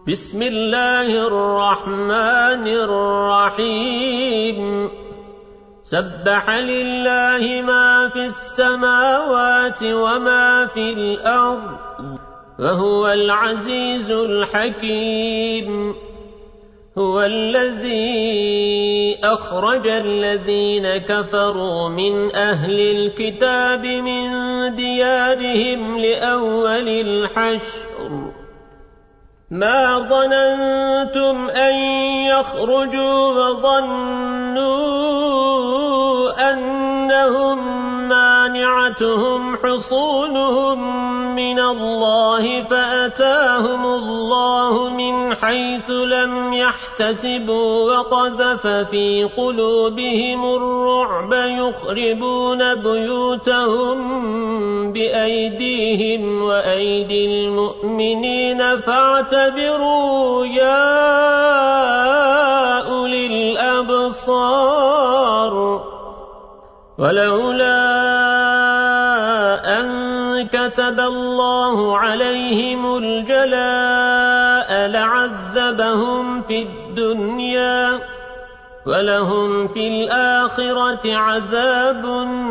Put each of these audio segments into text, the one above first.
بسم الله الرحمن الرحيم سبح لله ما في السماوات وما في الأرض وهو العزيز الحكيم هو الذي أخرج الذين كفروا من أهل الكتاب من ديارهم لأول الحشر ما ظننتم أن يخرجوا وظنوا أنهم مانعتهم حصونهم من الله فأتاهم الله من حيث لم يحتسبوا وقذف في قلوبهم الرعب يخربون بيوتهم بأيديهم وأيدي المؤمنين فاعتبروا يا أولي الأبصار ولولا أن كتب الله عليهم الجلاء لعذبهم في الدنيا ولهم في الآخرة عذاب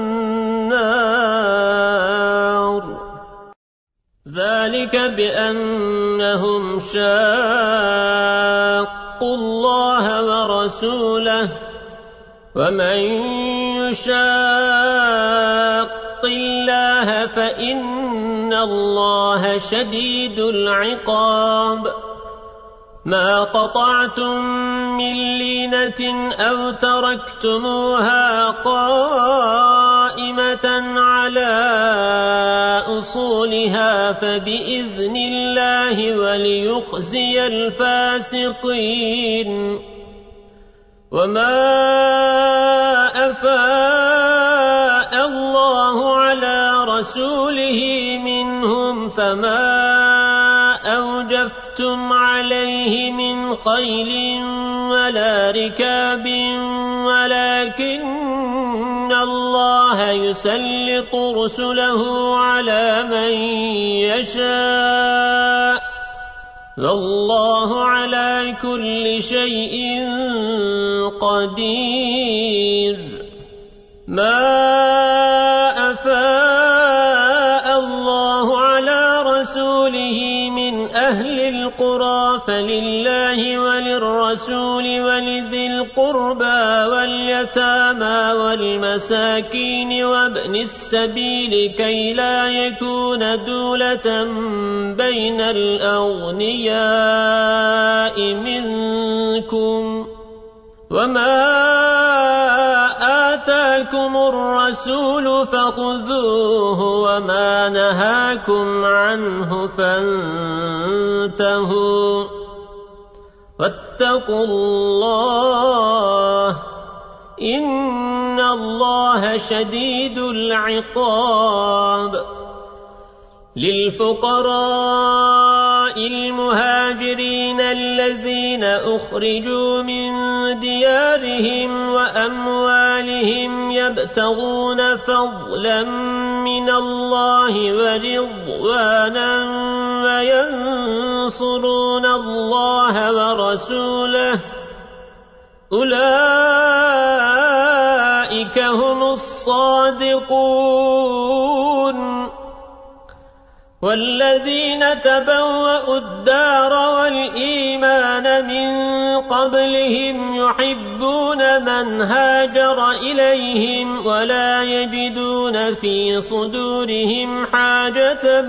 النار ذلك بأنهم شاقوا الله ورسوله ومن يشاق الله فإن الله شديد العقاب ما قطعتم من لينة أو تركتموها قائمة على أصولها فبإذن الله وليخزي الفاسقين وما أفاء الله على رسوله منهم فما أوجفتم عليه من خيل ولا ركاب ولكن الله يسلط رسله على من يشاء والله على كل شيء قدير ما أفاء الله على رسوله من أهل القرى فلله وللرسول ولذي القربى واليتامى والمساكين وابن السبيل كي لا يكون دولة بين الأغنياء منكم وما آتاكم الرسول فخذوه وما نهاكم عنه فانتهوا واتقوا الله إن الله شديد العقاب للفقراء المهاجرين الذين أخرجوا من ديارهم وأموالهم يبتغون فضلا من الله ورضوانا وينصرون الله ورسوله أولئك هم الصادقون والذين تبوأوا الدار والإيمان من قبلهم يحبون من هاجر إليهم ولا يجدون في صدورهم حاجة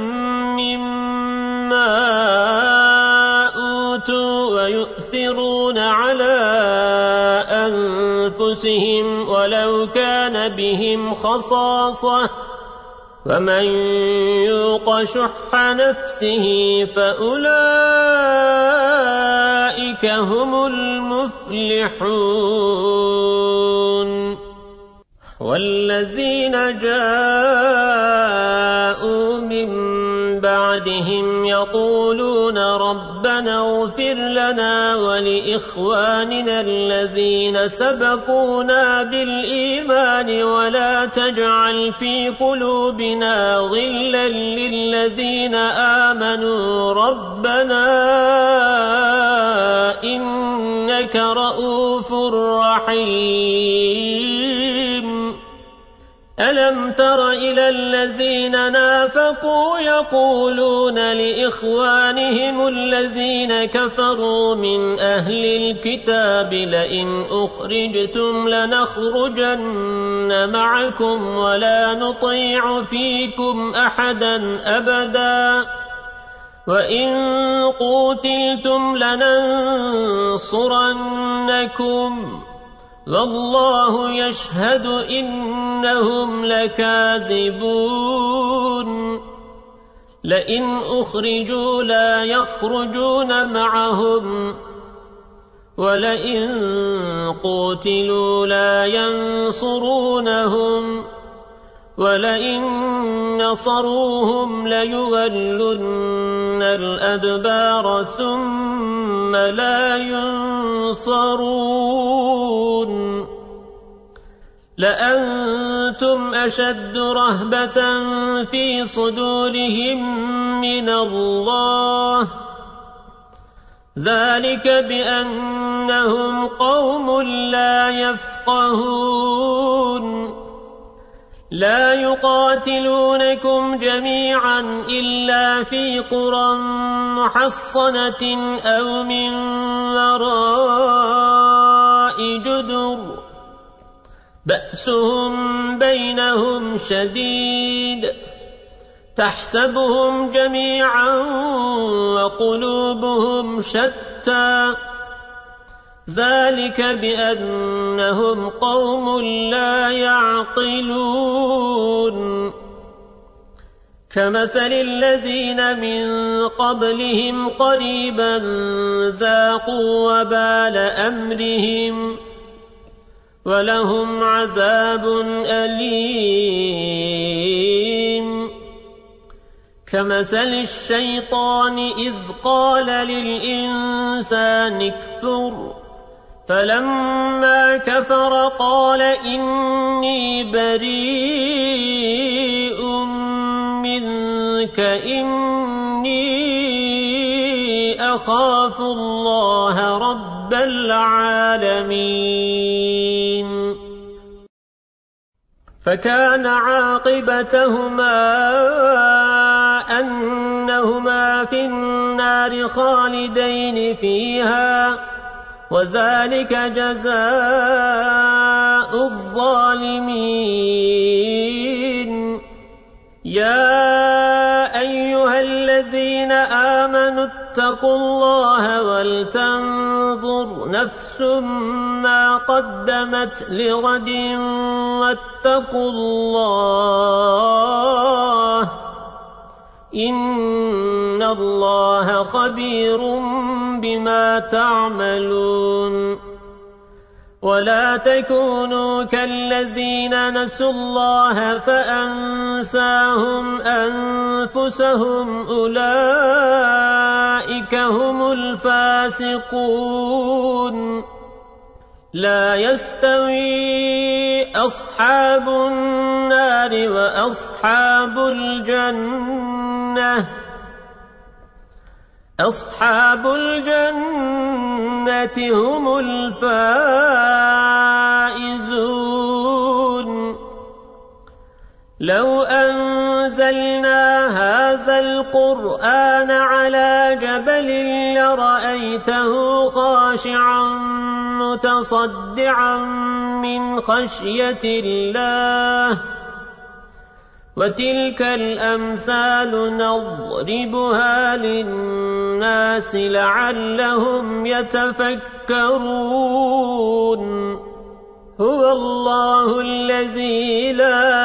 مما أوتوا ويؤثرون على أنفسهم ولو كان بهم خصاصة ومن يوق شح نفسه فأولئك هم المفلحون والذين جاءوا من بعدهم يقولون ربنا اغفر لنا ولإخواننا الذين سبقونا بالإيمان ولا تجعل في قلوبنا غلا للذين آمنوا ربنا إنك رؤوف رحيم ألم تر إلى الذين نافقوا يقولون لإخوانهم الذين كفروا من أهل الكتاب لئن أخرجتم لنخرجن معكم ولا نطيع فيكم أحدا أبدا وإن قوتلتم لننصرنكم والله يشهد إنهم لكاذبون لئن أخرجوا لا يخرجون معهم ولئن قوتلوا لا ينصرونهم ولئن نصروهم ليولن الأدبار ثم لا ينصرون لأنتم أشد رهبة في صدورهم من الله ذلك بأنهم قوم لا يفقهون لا يقاتلونكم جميعا إلا في قرى محصنة أو من وراء جدر بأسهم بينهم شديد تحسبهم جميعا وقلوبهم شتى ذلك بأنهم قوم لا يعقلون كمثل الذين من قبلهم قريبا ذاقوا وبال أمرهم ولهم عذاب أليم كمثل الشيطان إذ قال للإنسان اكفر فلما كفر قال إني بريء منك إني أخاف الله رب العالمين فكان عاقبتهما أنهما في النار خالدين فيها وذلك جزاء الظالمين يا أيها الذين آمنوا اتقوا الله ولتنظر نفس ما قدمت لغد واتقوا الله إن الله خبير بما تعملون ولا تكونوا كالذين نسوا الله فأنساهم أنفسهم أولئك هم الفاسقون لا يستوي أصحاب النار وأصحاب الجنة أصحاب الجنة هم الفائزون لو أنزلنا هذا القرآن على جبل لرأيته خاشعا متصدعا من خشية الله وتلك الأمثال نضربها للناس لعلهم يتفكرون هو الله الذي لا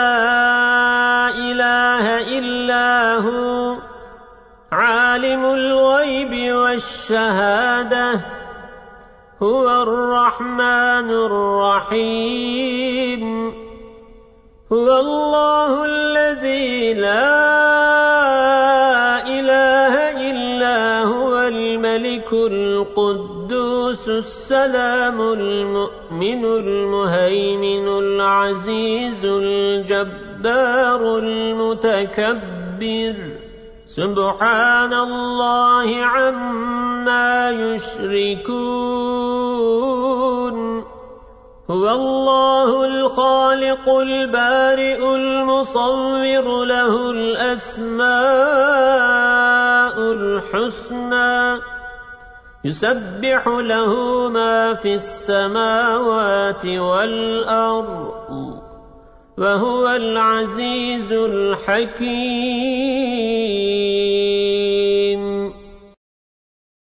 إله إلا هو عالم الغيب والشهادة هو الرحمن الرحيم هو الله الذي لا إله إلا هو الملك القدوس السلام المؤمن المهيمن العزيز الجبار المتكبر سبحان الله عما عما يشركون هو الله الخالق البارئ المصور له الأسماء الحسنى يسبح له ما في السماوات والأرض وهو العزيز الحكيم